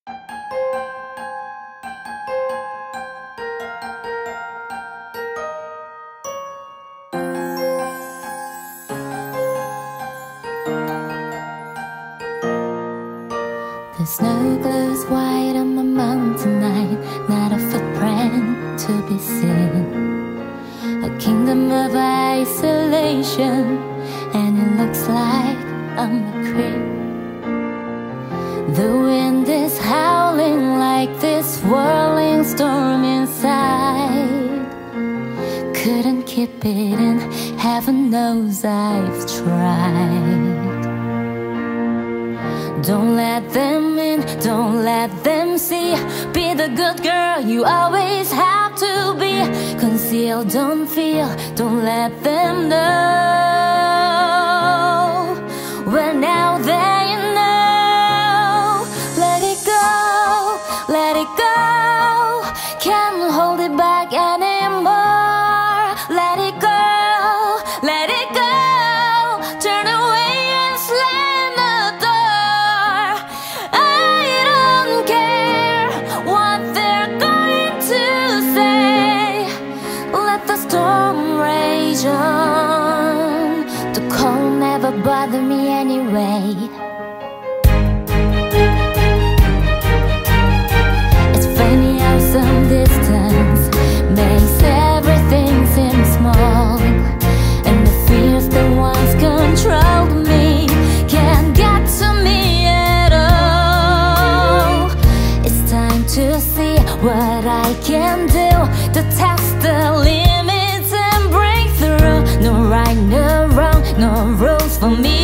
The snow glows white on the mountain tonight, not a footprint to be seen. A kingdom of isolation, and it looks like I'm a creep. The wind is howling like this whirling storm inside. Couldn't keep it in, heaven knows I've tried. Don't let them in, don't let them see. Be the good girl you always have to be. Conceal, don't feel, don't let them know. Well, now they know. Let it go, let it go. Can't hold it back anymore. Let it go, let it go. Turn away and slam the door. I don't care what they're going to say. Let the storm rage on. The cold never bothered me anyway. It's funny how some distance makes everything seem small, and the fears that once controlled me can't get to me at all. It's time to see what I can do, to test the limits and break through. No right, no wrong, no rules for me